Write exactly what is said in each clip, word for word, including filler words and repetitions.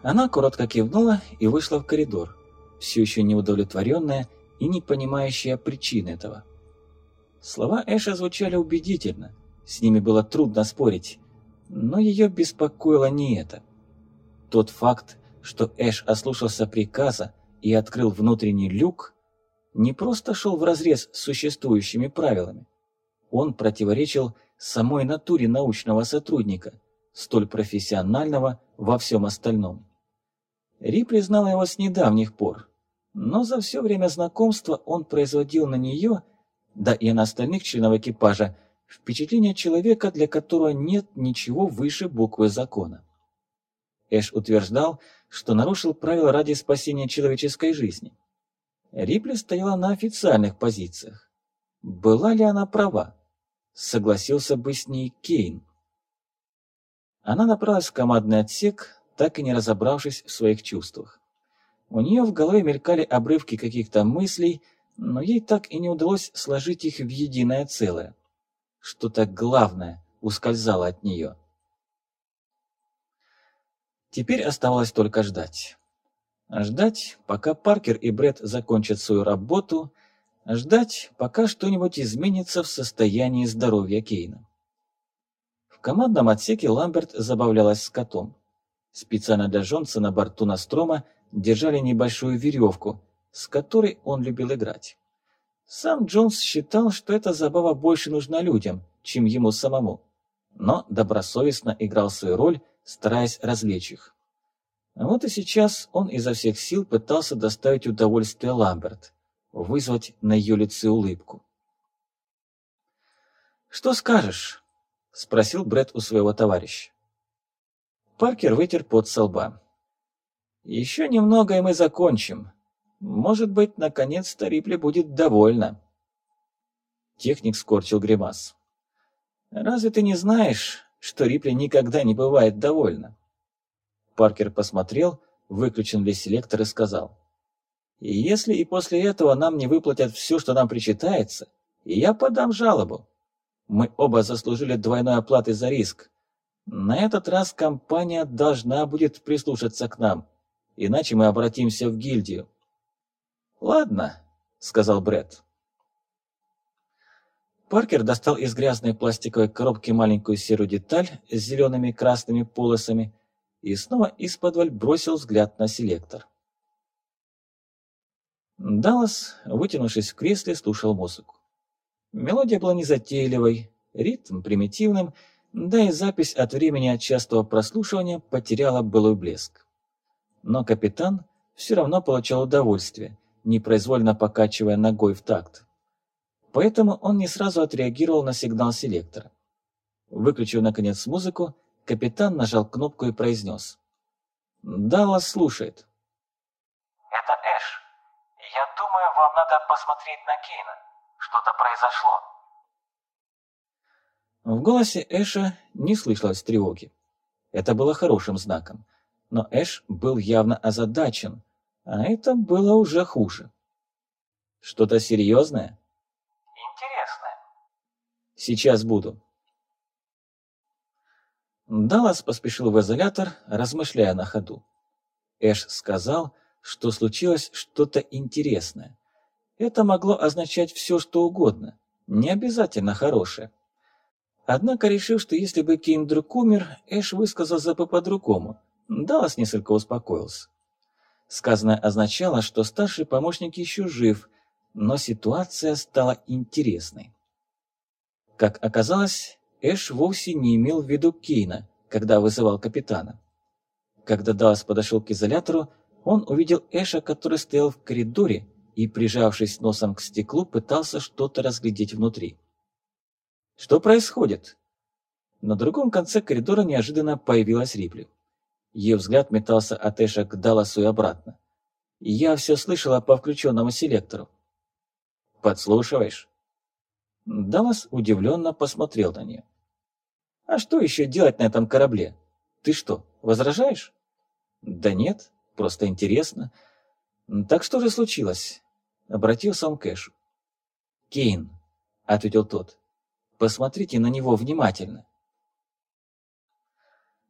Она коротко кивнула и вышла в коридор, все еще неудовлетворенная и не понимающая причин этого. Слова Эша звучали убедительно, с ними было трудно спорить, но ее беспокоило не это. Тот факт, что Эш ослушался приказа и открыл внутренний люк, не просто шел вразрез с существующими правилами. Он противоречил самой натуре научного сотрудника, столь профессионального во всем остальном. Рипли знала его с недавних пор, но за все время знакомства он производил на нее, да и на остальных членов экипажа, впечатление человека, для которого нет ничего выше буквы закона. Эш утверждал, что нарушил правила ради спасения человеческой жизни. Рипли стояла на официальных позициях. Была ли она права? Согласился бы с ней Кейн. Она направилась в командный отсек, так и не разобравшись в своих чувствах. У нее в голове мелькали обрывки каких-то мыслей, но ей так и не удалось сложить их в единое целое. Что-то главное ускользало от нее. Теперь оставалось только ждать. Ждать, пока Паркер и Брэд закончат свою работу, ждать, пока что-нибудь изменится в состоянии здоровья Кейна. В командном отсеке Ламберт забавлялась с котом. Специально для Джонса на борту Нострома держали небольшую веревку, с которой он любил играть. Сам Джонс считал, что эта забава больше нужна людям, чем ему самому, но добросовестно играл свою роль, стараясь развлечь их. А вот и сейчас он изо всех сил пытался доставить удовольствие Ламберт, вызвать на ее лице улыбку. «Что скажешь?» — спросил Брэд у своего товарища. Паркер вытер пот со лба. «Еще немного, и мы закончим. Может быть, наконец-то Рипли будет довольна». Техник скорчил гримас. «Разве ты не знаешь, что Рипли никогда не бывает довольна?» Паркер посмотрел, выключен ли селектор, и сказал: «И если и после этого нам не выплатят все, что нам причитается, я подам жалобу. Мы оба заслужили двойной оплаты за риск. На этот раз компания должна будет прислушаться к нам, иначе мы обратимся в гильдию». «Ладно», — сказал Брэд. Паркер достал из грязной пластиковой коробки маленькую серую деталь с зелеными и красными полосами и снова исподволь бросил взгляд на селектор. Даллас, вытянувшись в кресле, слушал музыку. Мелодия была незатейливой, ритм примитивным, да и запись от времени от частого прослушивания потеряла былой блеск. Но капитан все равно получал удовольствие, непроизвольно покачивая ногой в такт. Поэтому он не сразу отреагировал на сигнал селектора. Выключив, наконец, музыку, капитан нажал кнопку и произнес: «Даллас слушает». «Это Эш. Я думаю, вам надо посмотреть на Кейна. Что-то произошло». В голосе Эша не слышалось тревоги. Это было хорошим знаком. Но Эш был явно озадачен, а это было уже хуже. «Что-то серьезное?» «Интересное». «Сейчас буду». Даллас поспешил в изолятор, размышляя на ходу. Эш сказал, что случилось что-то интересное. Это могло означать все, что угодно, не обязательно хорошее. Однако, решив, что если бы Кейн вдруг умер, Эш высказался бы по-другому, Даллас несколько успокоился. Сказанное означало, что старший помощник еще жив, но ситуация стала интересной. Как оказалось, Эш вовсе не имел в виду Кейна, когда вызывал капитана. Когда Даллас подошел к изолятору, он увидел Эша, который стоял в коридоре и, прижавшись носом к стеклу, пытался что-то разглядеть внутри. «Что происходит?» На другом конце коридора неожиданно появилась Рипли. Ее взгляд метался от Эша к Далласу и обратно. «Я все слышала по включенному селектору». «Подслушиваешь?» Даллас удивленно посмотрел на нее. «А что еще делать на этом корабле? Ты что, возражаешь?» «Да нет, просто интересно». «Так что же случилось?» Обратился он к Эшу. «Кейн», — ответил тот, — «посмотрите на него внимательно».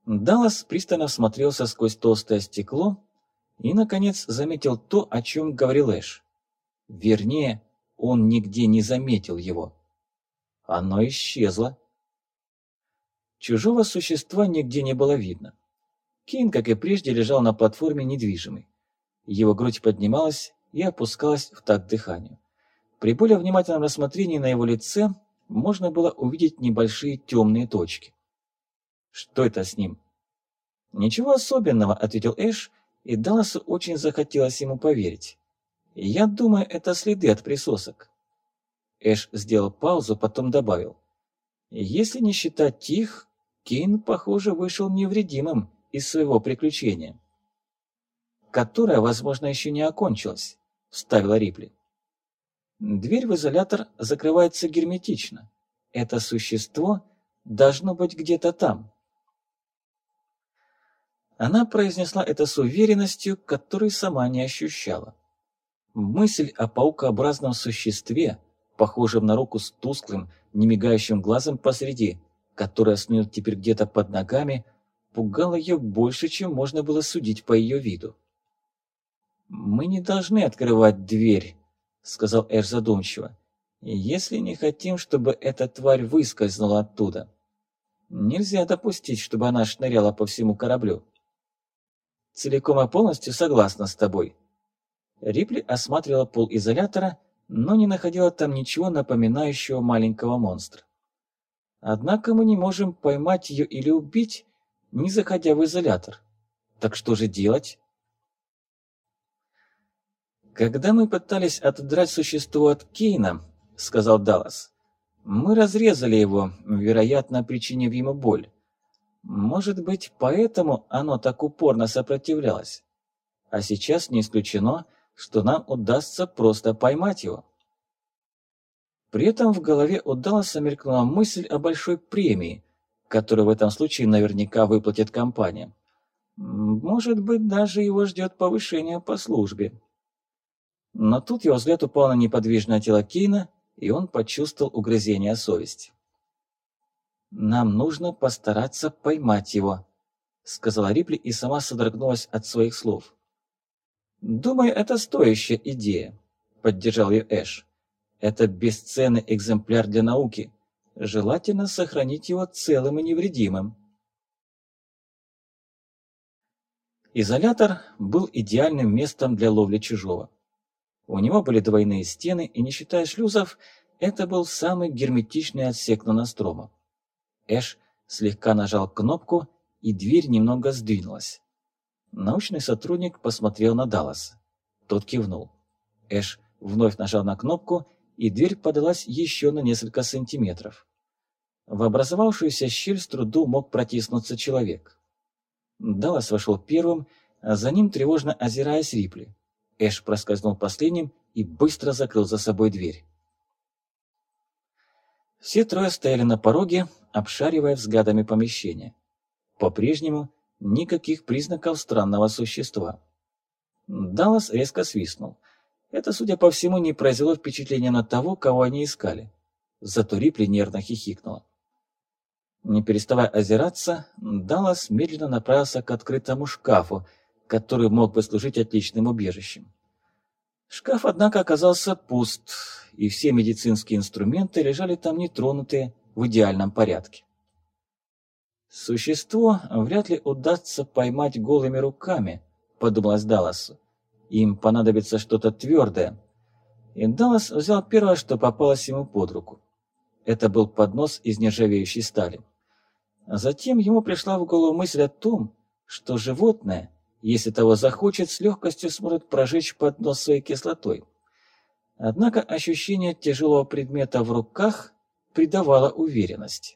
Даллас пристально всмотрелся сквозь толстое стекло и, наконец, заметил то, о чем говорил Эш. Вернее, он нигде не заметил его. Оно исчезло. Чужого существа нигде не было видно. Кейн, как и прежде, лежал на платформе недвижимый. Его грудь поднималась и опускалась в такт дыханию. При более внимательном рассмотрении на его лице можно было увидеть небольшие темные точки. Что это с ним? «Ничего особенного», — ответил Эш, и Далласу очень захотелось ему поверить. «Я думаю, это следы от присосок». Эш сделал паузу, потом добавил. «Если не считать их, Кейн, похоже, вышел невредимым из своего приключения». «Которое, возможно, еще не окончилось», — вставила Рипли. «Дверь в изолятор закрывается герметично. Это существо должно быть где-то там». Она произнесла это с уверенностью, которую сама не ощущала. Мысль о паукообразном существе, похожем на руку с тусклым, немигающим глазом посреди, которая снует теперь где-то под ногами, пугала ее больше, чем можно было судить по ее виду. «Мы не должны открывать дверь», — сказал Эш задумчиво, «если не хотим, чтобы эта тварь выскользнула оттуда. Нельзя допустить, чтобы она шныряла по всему кораблю». «Целиком и полностью согласна с тобой». Рипли осматривала пол изолятора, но не находила там ничего напоминающего маленького монстра. «Однако мы не можем поймать ее или убить, не заходя в изолятор. Так что же делать?» «Когда мы пытались отодрать существо от Кейна, — сказал Даллас, — мы разрезали его, вероятно, причинив ему боль. Может быть, поэтому оно так упорно сопротивлялось. А сейчас не исключено, что нам удастся просто поймать его». При этом в голове у Далласа мелькнула мысль о большой премии, которую в этом случае наверняка выплатит компания. Может быть, даже его ждет повышение по службе. Но тут его взгляд упал на неподвижное тело Кейна, и он почувствовал угрызение совести. «Нам нужно постараться поймать его», — сказала Рипли и сама содрогнулась от своих слов. «Думаю, это стоящая идея», — поддержал ее Эш. «Это бесценный экземпляр для науки. Желательно сохранить его целым и невредимым». Изолятор был идеальным местом для ловли чужого. У него были двойные стены, и, не считая шлюзов, это был самый герметичный отсек Нострома. Эш слегка нажал кнопку, и дверь немного сдвинулась. Научный сотрудник посмотрел на Далласа. Тот кивнул. Эш вновь нажал на кнопку, и дверь подалась еще на несколько сантиметров. В образовавшуюся щель с трудом мог протиснуться человек. Даллас вошел первым, а за ним, тревожно озираясь, Рипли. Эш проскользнул последним и быстро закрыл за собой дверь. Все трое стояли на пороге, обшаривая взглядами помещение. По-прежнему никаких признаков странного существа. Даллас резко свистнул. Это, судя по всему, не произвело впечатления на того, кого они искали. Зато Рипли нервно хихикнула. Не переставая озираться, Даллас медленно направился к открытому шкафу, который мог бы служить отличным убежищем. Шкаф, однако, оказался пуст, и все медицинские инструменты лежали там нетронутые, в идеальном порядке. «Существо вряд ли удастся поймать голыми руками», — подумалось Далласу. «Им понадобится что-то твердое». И Даллас взял первое, что попалось ему под руку. Это был поднос из нержавеющей стали. Затем ему пришла в голову мысль о том, что животное, если того захочет, с легкостью сможет прожечь поднос своей кислотой. Однако ощущение тяжелого предмета в руках придавало уверенность.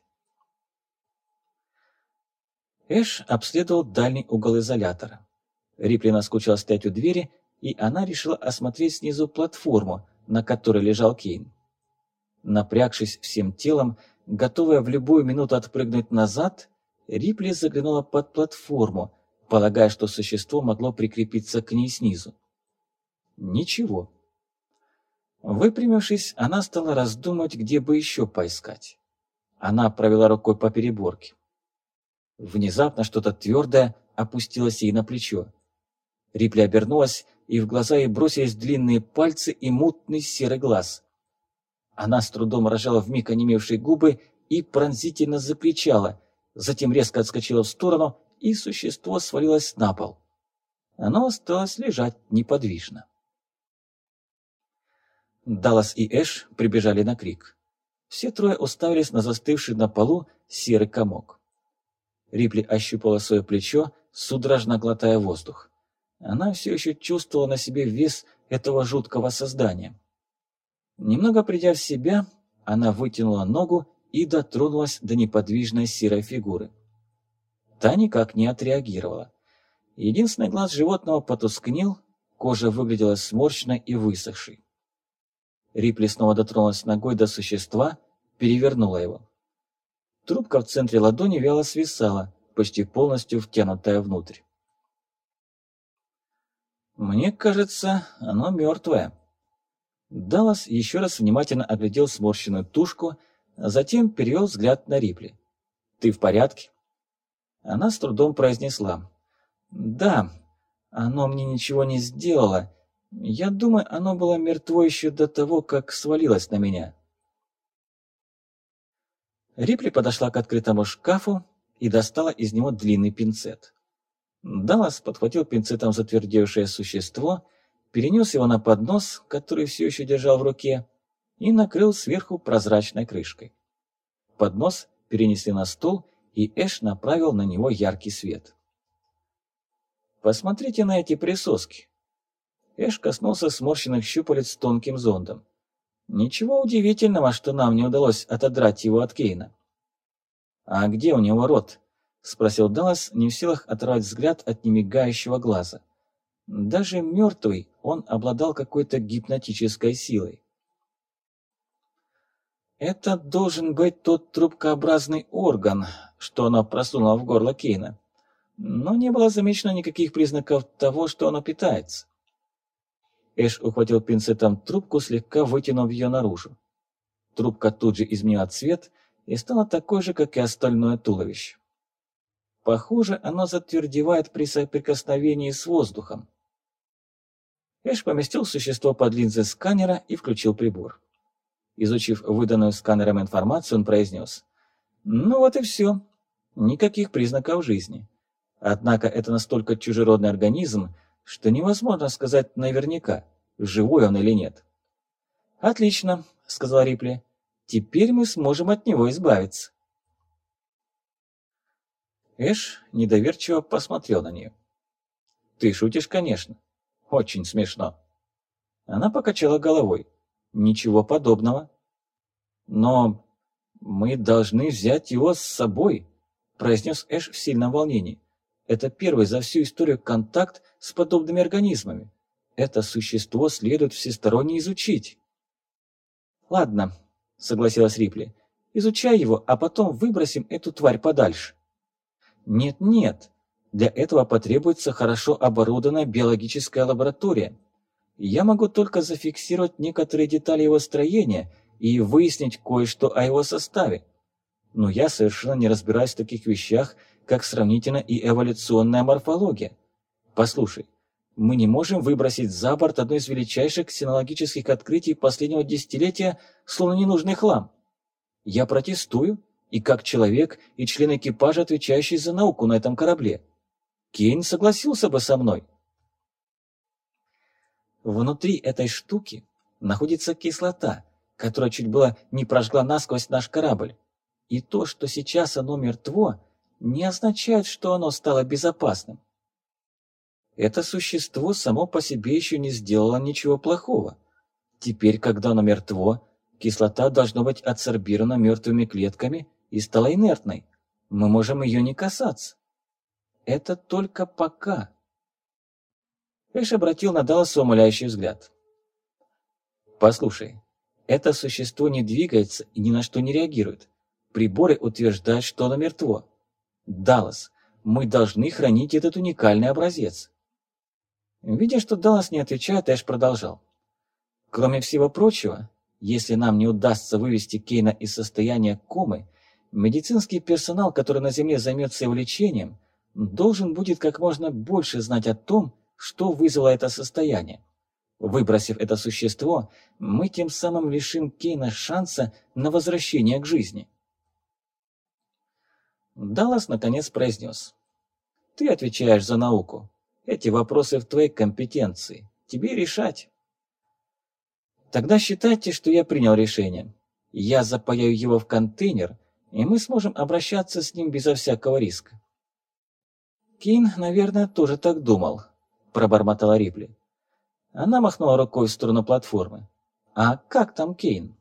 Эш обследовал дальний угол изолятора. Рипли наскучила стоять у двери, и она решила осмотреть снизу платформу, на которой лежал Кейн. Напрягшись всем телом, готовая в любую минуту отпрыгнуть назад, Рипли заглянула под платформу, полагая, что существо могло прикрепиться к ней снизу. Ничего. Выпрямившись, она стала раздумывать, где бы еще поискать. Она провела рукой по переборке. Внезапно что-то твердое опустилось ей на плечо. Рипли обернулась, и в глаза ей бросились длинные пальцы и мутный серый глаз. Она с трудом рожала вмиг онемевшие губы и пронзительно закричала, затем резко отскочила в сторону, и существо свалилось на пол. Оно осталось лежать неподвижно. Даллас и Эш прибежали на крик. Все трое уставились на застывший на полу серый комок. Рипли ощупала свое плечо, судорожно глотая воздух. Она все еще чувствовала на себе вес этого жуткого создания. Немного придя в себя, она вытянула ногу и дотронулась до неподвижной серой фигуры. Та никак не отреагировала. Единственный глаз животного потускнел, кожа выглядела сморщенной и высохшей. Рипли снова дотронулась ногой до существа, перевернула его. Трубка в центре ладони вяло свисала, почти полностью втянутая внутрь. «Мне кажется, оно мертвое». Даллас еще раз внимательно оглядел сморщенную тушку, а затем перевел взгляд на Рипли. «Ты в порядке?» Она с трудом произнесла. «Да, оно мне ничего не сделало. Я думаю, оно было мертво еще до того, как свалилось на меня». Рипли подошла к открытому шкафу и достала из него длинный пинцет. Даллас подхватил пинцетом затвердевшее существо, перенес его на поднос, который все еще держал в руке, и накрыл сверху прозрачной крышкой. Поднос перенесли на стол, и Эш направил на него яркий свет. «Посмотрите на эти присоски». Эш коснулся сморщенных щупалец тонким зондом. «Ничего удивительного, что нам не удалось отодрать его от Кейна». «А где у него рот?» — спросил Даллас, не в силах оторвать взгляд от немигающего глаза. Даже мертвый он обладал какой-то гипнотической силой. «Это должен быть тот трубкообразный орган, что оно просунуло в горло Кейна. Но не было замечено никаких признаков того, что оно питается». Эш ухватил пинцетом трубку, слегка вытянув ее наружу. Трубка тут же изменила цвет и стала такой же, как и остальное туловище. Похоже, оно затвердевает при соприкосновении с воздухом. Эш поместил существо под линзы сканера и включил прибор. Изучив выданную сканером информацию, он произнес: «Ну вот и все. Никаких признаков жизни. Однако это настолько чужеродный организм, что невозможно сказать наверняка, живой он или нет». «Отлично», — сказала Рипли. «Теперь мы сможем от него избавиться». Эш недоверчиво посмотрел на нее. «Ты шутишь, конечно. Очень смешно». Она покачала головой. «Ничего подобного». «Но мы должны взять его с собой», — произнес Эш в сильном волнении. «Это первый за всю историю контакт с подобными организмами. Это существо следует всесторонне изучить». «Ладно», — согласилась Рипли. «Изучай его, а потом выбросим эту тварь подальше». «Нет-нет, для этого потребуется хорошо оборудованная биологическая лаборатория. Я могу только зафиксировать некоторые детали его строения и выяснить кое-что о его составе. Но я совершенно не разбираюсь в таких вещах, как сравнительная и эволюционная морфология. Послушай, мы не можем выбросить за борт одно из величайших ксенологических открытий последнего десятилетия, словно ненужный хлам. Я протестую, и как человек, и член экипажа, отвечающий за науку на этом корабле. Кейн согласился бы со мной». Внутри этой штуки находится кислота, которая чуть было не прожгла насквозь наш корабль. И то, что сейчас оно мертво, не означает, что оно стало безопасным. Это существо само по себе еще не сделало ничего плохого. Теперь, когда оно мертво, кислота должна быть адсорбирована мертвыми клетками и стала инертной. Мы можем ее не касаться. Это только пока. Эш обратил на Далласа умоляющий взгляд. «Послушай, это существо не двигается и ни на что не реагирует. Приборы утверждают, что оно мертво. Даллас, мы должны хранить этот уникальный образец». Видя, что Даллас не отвечает, Эш продолжал. «Кроме всего прочего, если нам не удастся вывести Кейна из состояния комы, Медицинский персонал, который на Земле займется его лечением, должен будет как можно больше знать о том, что вызвало это состояние. Выбросив это существо, мы тем самым лишим Кейна шанса на возвращение к жизни. Даллас наконец произнес: «Ты отвечаешь за науку. Эти вопросы в твоей компетенции. Тебе решать». «Тогда считайте, что я принял решение. Я запаяю его в контейнер, и мы сможем обращаться с ним безо всякого риска». «Кейн, наверное, тоже так думал», – пробормотала Рипли. Она махнула рукой в сторону платформы. «А как там Кейн?»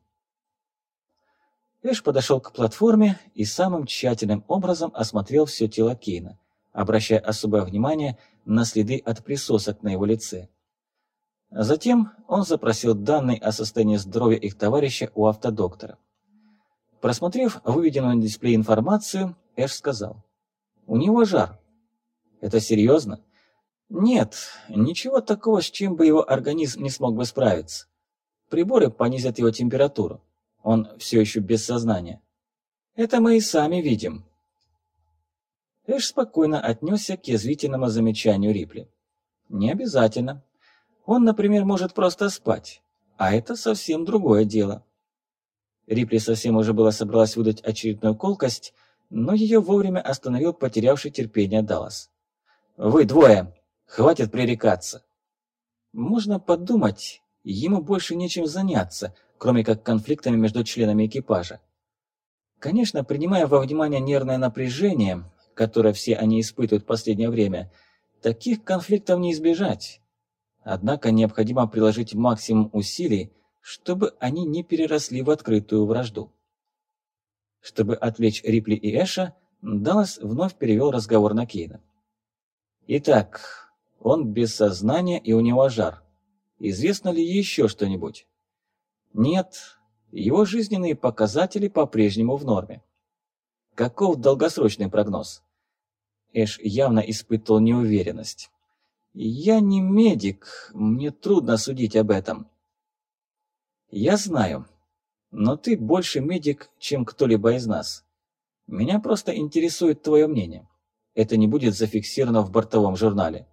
Эш подошел к платформе и самым тщательным образом осмотрел все тело Кейна, обращая особое внимание на следы от присосок на его лице. Затем он запросил данные о состоянии здоровья их товарища у автодоктора. Просмотрев выведенную на дисплее информацию, Эш сказал: «У него жар». «Это серьезно?» «Нет, ничего такого, с чем бы его организм не смог бы справиться. Приборы понизят его температуру. Он все еще без сознания. Это мы и сами видим». Эш спокойно отнесся к язвительному замечанию Рипли. «Не обязательно. Он, например, может просто спать, а это совсем другое дело». Рипли совсем уже было собралась выдать очередную колкость, но ее вовремя остановил потерявший терпение Даллас. «Вы двое! Хватит пререкаться!» Можно подумать, ему больше нечем заняться, кроме как конфликтами между членами экипажа. Конечно, принимая во внимание нервное напряжение, которое все они испытывают в последнее время, таких конфликтов не избежать. Однако необходимо приложить максимум усилий, чтобы они не переросли в открытую вражду. Чтобы отвлечь Рипли и Эша, Даллас вновь перевел разговор на Кейна. «Итак, он без сознания и у него жар. Известно ли еще что-нибудь?» «Нет, его жизненные показатели по-прежнему в норме». «Каков долгосрочный прогноз?» Эш явно испытывал неуверенность. «Я не медик, мне трудно судить об этом». «Я знаю, но ты больше медик, чем кто-либо из нас. Меня просто интересует твое мнение. Это не будет зафиксировано в бортовом журнале».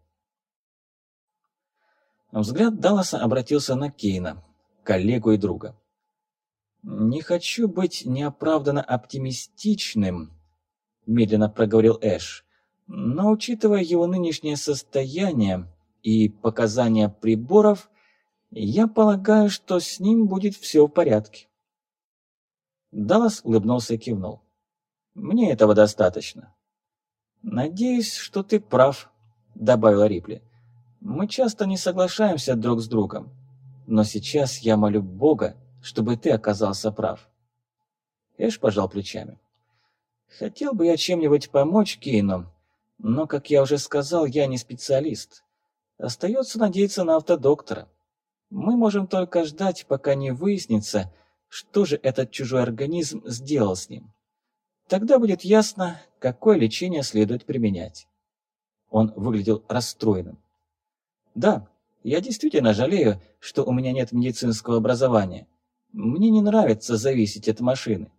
Взгляд Далласа обратился на Кейна, коллегу и друга. «Не хочу быть неоправданно оптимистичным», – медленно проговорил Эш, «но, учитывая его нынешнее состояние и показания приборов, я полагаю, что с ним будет все в порядке». Даллас улыбнулся и кивнул. «Мне этого достаточно». «Надеюсь, что ты прав», – добавила Рипли. «Мы часто не соглашаемся друг с другом, но сейчас я молю Бога, чтобы ты оказался прав». Эш пожал плечами. «Хотел бы я чем-нибудь помочь Кейну, но, как я уже сказал, я не специалист. Остается надеяться на автодоктора. Мы можем только ждать, пока не выяснится, что же этот чужой организм сделал с ним. Тогда будет ясно, какое лечение следует применять». Он выглядел расстроенным. «Да, я действительно жалею, что у меня нет медицинского образования. Мне не нравится зависеть от машины».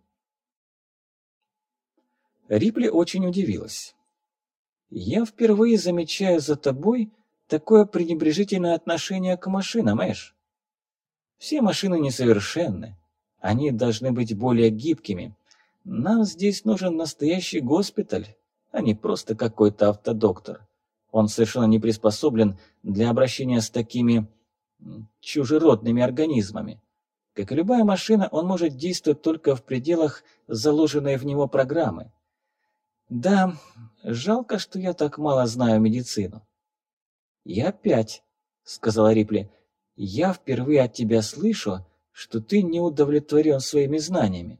Рипли очень удивилась. «Я впервые замечаю за тобой такое пренебрежительное отношение к машинам, Эш. Все машины несовершенны. Они должны быть более гибкими. Нам здесь нужен настоящий госпиталь, а не просто какой-то автодоктор. Он совершенно не приспособлен для обращения с такими чужеродными организмами. Как и любая машина, он может действовать только в пределах заложенной в него программы. Да, жалко, что я так мало знаю медицину». «И опять», — сказала Рипли, — «я впервые от тебя слышу, что ты не удовлетворен своими знаниями».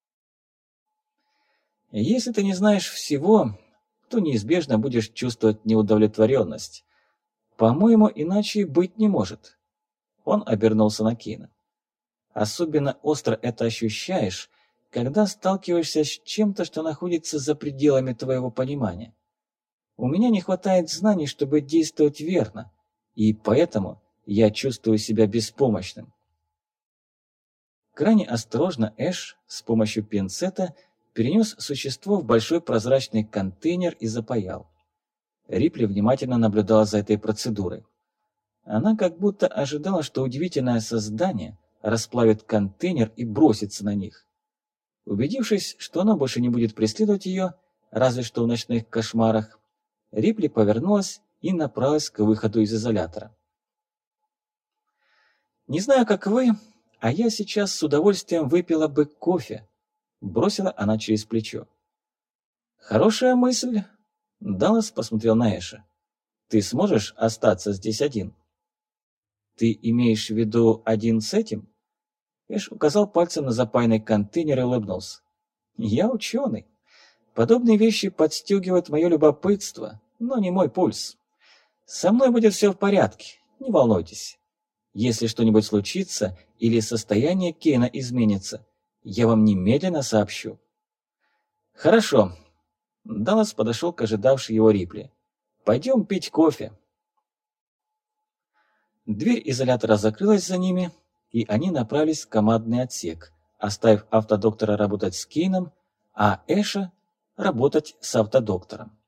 «Если ты не знаешь всего, то неизбежно будешь чувствовать неудовлетворенность. По-моему, иначе быть не может». Он обернулся на Кейна. «Особенно остро это ощущаешь, когда сталкиваешься с чем-то, что находится за пределами твоего понимания. У меня не хватает знаний, чтобы действовать верно, и поэтому я чувствую себя беспомощным». Крайне осторожно Эш с помощью пинцета перенес существо в большой прозрачный контейнер и запаял. Рипли внимательно наблюдала за этой процедурой. Она как будто ожидала, что удивительное создание расплавит контейнер и бросится на них. Убедившись, что оно больше не будет преследовать ее, разве что в ночных кошмарах, Рипли повернулась и направилась к выходу из изолятора. «Не знаю, как вы, а я сейчас с удовольствием выпила бы кофе», — бросила она через плечо. «Хорошая мысль», — Даллас посмотрел на Эша. «Ты сможешь остаться здесь один?» «Ты имеешь в виду один с этим?» Эш указал пальцем на запаянный контейнер и улыбнулся. «Я ученый. Подобные вещи подстегивают мое любопытство, но не мой пульс. Со мной будет все в порядке, не волнуйтесь. Если что-нибудь случится или состояние Кейна изменится, я вам немедленно сообщу». «Хорошо». Даллас подошел к ожидавшей его Рипли. «Пойдем пить кофе». Дверь изолятора закрылась за ними, и они направились в командный отсек, оставив автодоктора работать с Кейном, а Эша работать с автодоктором.